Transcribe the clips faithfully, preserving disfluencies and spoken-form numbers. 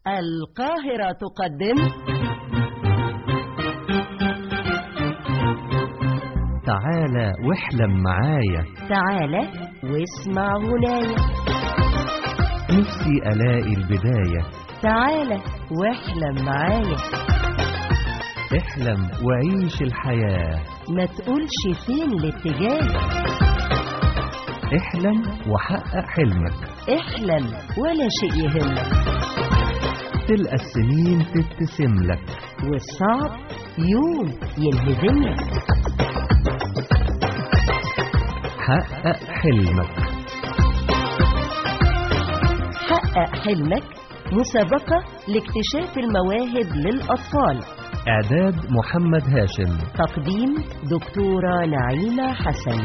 القاهرة تقدم تعالى واحلم معايا، تعالى واسمع هنايا، نفسي ألاقي البداية، تعالى واحلم معايا، احلم وعيش الحياة، ما تقولش فين الاتجاه، احلم وحقق حلمك، احلم ولا شيء يهمك، تلقى السنين تبتسم لك، والصعب يوم ينهزم لك، حقق حلمك. حقق حلمك مسابقة لاكتشاف المواهب للأطفال، إعداد محمد هاشم، تقديم دكتورة نعيمة حسن.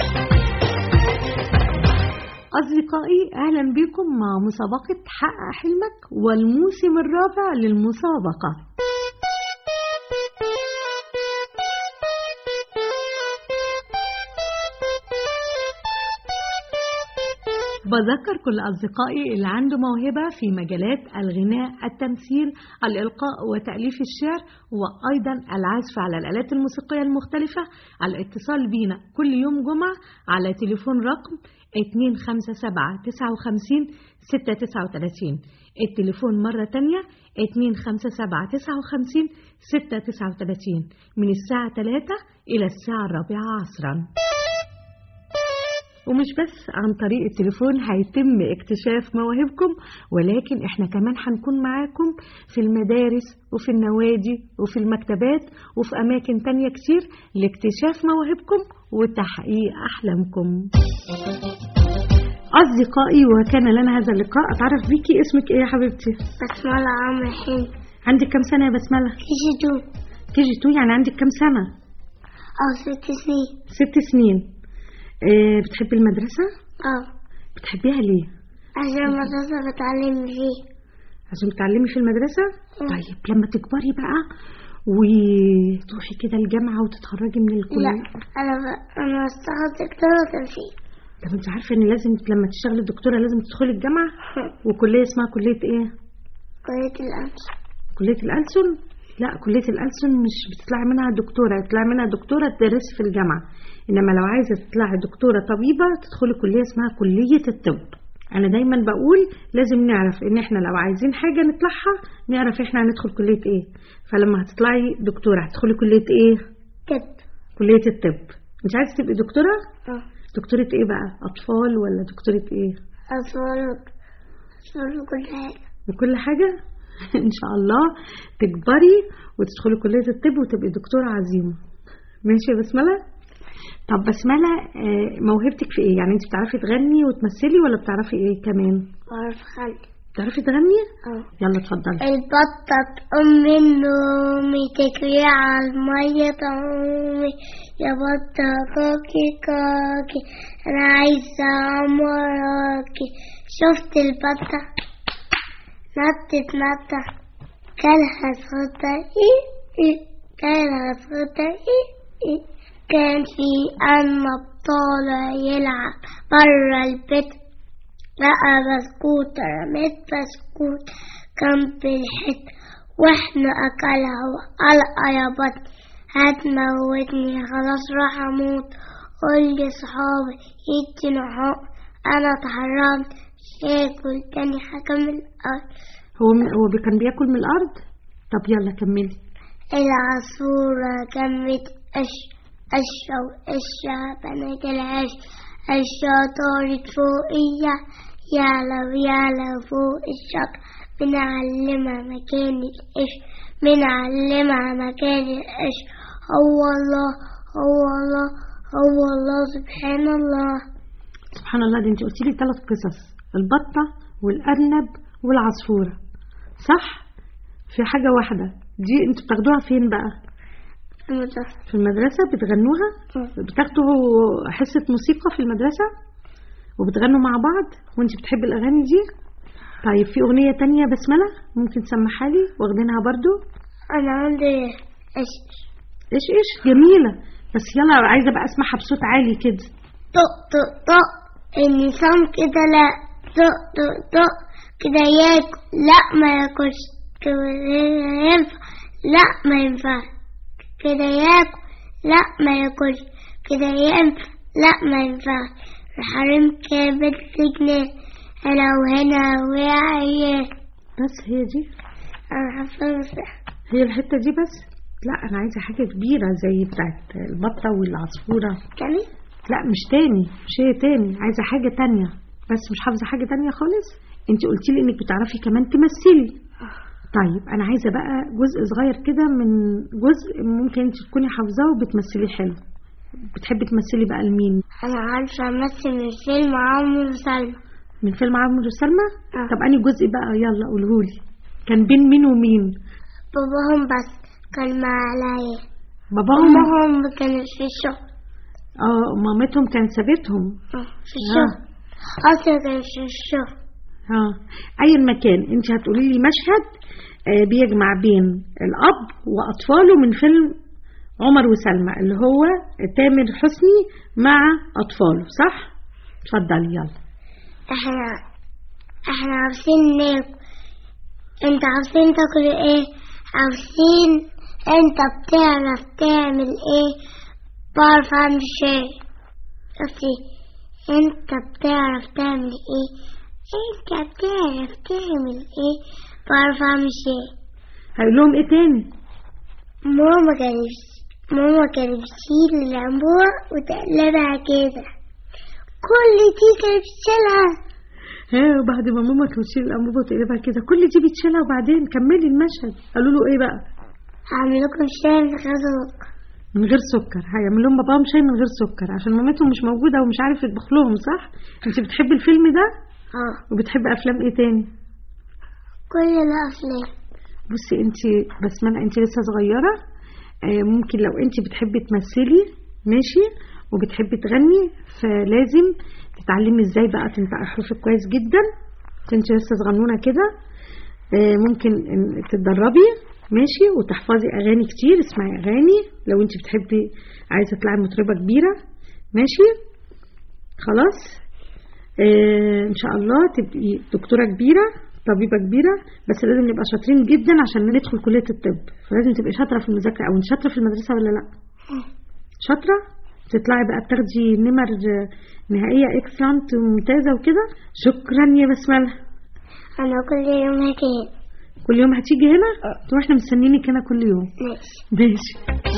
أصدقائي أهلا بكم مع مسابقة حقق حلمك والموسم الرابع للمسابقة. بذكر كل أصدقائي اللي عنده موهبة في مجالات الغناء، التمثيل، الإلقاء وتأليف الشعر، وأيضا العزف على الآلات الموسيقية المختلفة، على الاتصال بينا كل يوم جمعة على تليفون رقم اتنين خمسة سبعة تسعة وخمسين ستة تسعة وتلاتين. التليفون مرة تانية اتنين خمسة سبعة تسعة وخمسين ستة تسعة وتلاتين من الساعة تلاتة إلى الساعة الرابعة عصرا. ومش بس عن طريق التليفون هيتم اكتشاف مواهبكم، ولكن احنا كمان هنكون معاكم في المدارس وفي النوادي وفي المكتبات وفي أماكن تانية كتير لاكتشاف مواهبكم وتحقيق أحلامكم. أصدقائي وكان لنا هذا اللقاء. أتعرف بيكي، اسمك إيه يا حبيبتي؟ بسملة عمرو حلمي. عندك كم سنة يا بسملة؟ كيجي تو. كيجي تو يعني عندك كم سنة؟ اه ست سنين. ست سنين. إيه، بتحبي المدرسة؟ اه. بتحبيها ليه؟ عشان المدرسة بتعلم فيه. عشان بتعلمي في المدرسة؟ اه. طيب لما تكبري بقى وتروحي كده الجامعة وتتخرجي من الكلية؟ لا أنا ب... أنا بشتغل دكتورة تمثيل. طب انت عارفة ان لازم لما تشتغلي دكتورة لازم تدخلي الجامعة؟ وكلية اسمها كلية ايه؟ كلية الألسن. كلية الألسن؟ لا، كلية الألسن مش بتطلعي منها دكتورة، بتطلعي منها دكتورة تدرسي في الجامعة. إنما لو عايزة تطلعي دكتورة طبيبة تدخلي كلية اسمها كلية الطب. أنا دايما بقول لازم نعرف إن إحنا لو عايزين حاجة نطلعها نعرف إحنا هندخل كلية إيه. فلما هتطلعي دكتورة هتدخلي كلية إيه؟ طب. كلية الطب. مش عايزة تبقي دكتورة؟ اه. دكتورة إيه بقى؟ أطفال ولا دكتورة إيه؟ أطفال. أطفال وكل حاجة. وكل حاجة؟ إن شاء الله تكبري وتدخلي كلية الطب وتبقي دكتورة عظيمة. ماشي يا بسملة؟ طب بسملة، موهبتك في إيه؟ يعني أنت بتعرفي تغني وتمثلي ولا بتعرفي إيه كمان؟ بعرف أغني. بتعرفي تغني؟ اه. يلا اتفضلي. البطة تقوم من نومي تجري على المية تعومي، يا بطة كاكي كاكي أنا عايزة أعوم وراكي. شفت البطة نطت نطة كلها صوتها إيه إيه، كلها صوتها إيه إيه. كان في أرنب طالع يلعب برا البيت، لقى بسكوت رميت بسكوت جنب الحيط واحنا أكلها وقلقة يا بطني هتموتني خلاص راح أموت. قولي صحابي يديني حق أنا اتحرمت شاكل تاني حاجة من الأرض. هو هو كان بياكل من الأرض؟ طب يلا كملي. العصفورة كمت قش قشة وقشة بنات العش قشة طارت فوقية يعلى ويعلى فوق الشجر، بنعلمها مكان القش بنعلمها مكان القش. هو الله هو الله هو الله سبحان الله. سبحان الله. دي انت قلتي لي ثلاث قصص، البطة والأرنب والعصفورة، صح؟ في حاجة واحدة دي انتوا بتاخدوها فين بقى؟ في المدرسة بتغنوها؟ بتاخدوا حصة موسيقى في المدرسة وبتغنوا مع بعض وانت بتحبي الأغاني دي؟ طيب في أغنية تانية بسملة ممكن تسمحها لي واخدينها برضو؟ أنا عندي إيش إيش إيش جميلة، بس يلا عايزة بقى أسمعها بصوت عالي كده. طق طق طق النظام كده لا طق طق طق كده ياكل لا ما ياكلش، كده ينفع لا ما ينفعش، كده ياكل لا ما ياكلش، كده ينفع لا ما ينفعش. الحريم كابت جنيه هنا وهنا وعيال. بس هي دي؟ أنا حافظة. هي الحتة دي بس؟ لا أنا عايزة حاجة كبيرة زي بتاعت البطة والعصفورة. تاني؟ لا مش تاني، مش هي تاني، عايزة حاجة تانية. بس مش حافظة حاجة تانية خالص. انت قلتي لي انك بتعرفي كمان تمثلي. طيب انا عايزة بقى جزء صغير كده من جزء ممكن انت تكوني حافظاه وبتمثليه حلو. بتحبي تمثلي بقى لمين؟ أنا عارفة أمثل من فيلم عمرو وسلمى. من فيلم عمرو وسلمى؟ آه. طب أنهي جزء بقى؟ يلا قولهولي. كان بين مين ومين؟ باباهم بس كان مع عليا. باباهم مامهم كانت في الشغل. اه مامتهم كانت سابتهم في الشغل. أصلا كانت في الشغل. اه أي مكان انت هتقولي لي مشهد آه بيجمع بين الأب وأطفاله من فيلم عمر وسلمى اللي هو تامر حسني مع أطفاله، صح؟ اتفضلي يلا. احنا احنا عاوزين ناكل. انت عاوزين تاكل ايه؟ عاوزين. انت بتعرف تعمل ايه؟ بعرف اعمل شاي. شفتي؟ انت بتعرف تعمل ايه؟ انت بتعرف تعمل ايه؟ بعرف اعمل شاي. هقول لهم ايه تاني؟ ماما كانت ماما كانت بتشيل العنبوع وتقلبها كده. كل دي كانت بتشيلها. ها وبعد ما ماما تشيل الانبوبه وتقلبها كده كل دي بتشيلها وبعدين كملي المشهد. قالوا له ايه بقى؟ هعمل لكم شاي من غير سكر. من غير سكر. هيعمل لهم باباهم شاي من غير سكر عشان مامتهم مش موجوده ومش عارف يطبخ لهم، صح؟ انت بتحبي الفيلم ده؟ اه. وبتحبي افلام ايه تاني؟ كل الافلام. بصي انت بسمله انت لسه صغيره، آه ممكن لو انت بتحبي تمثلي ماشي وبتحبي تغني فلازم تتعلمي ازاي بقى تنطق حروفك كويس جدا. انت لسه صغنونه كده، آه ممكن تتدربي ماشي وتحفظي اغاني كتير. اسمعي اغاني لو انت بتحبي عايزه تطلعي مطربه كبيره ماشي خلاص. آه ان شاء الله تبقي دكتوره كبيره طبيبه كبيره، بس لازم نبقى شاطرين جدا عشان ندخل كليه الطب. فلازم تبقي شاطره في المذاكره. او انت شاطره في المدرسه ولا لا؟ شاطره. تطلعي بقى بتاخدي نمر نهائيه اكسلانت وممتازه وكده. شكرا يا بسمله. انا كل يوم هاجي. كل يوم هتيجي هنا؟ طب احنا مستنيينك هنا كل يوم. ماشي ماشي.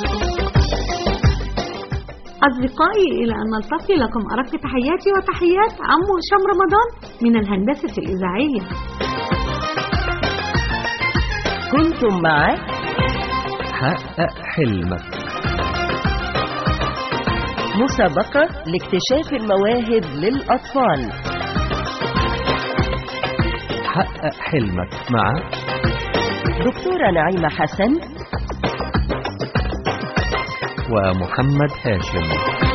أصدقائي إلى أن نلتقي لكم أرق تحياتي وتحيات عمو هشام رمضان من الهندسة الإذاعية. كنتم مع حقق حلمك، مسابقة لاكتشاف المواهب للأطفال. حقق حلمك مع دكتورة نعيمة حسن ومحمد هاشم.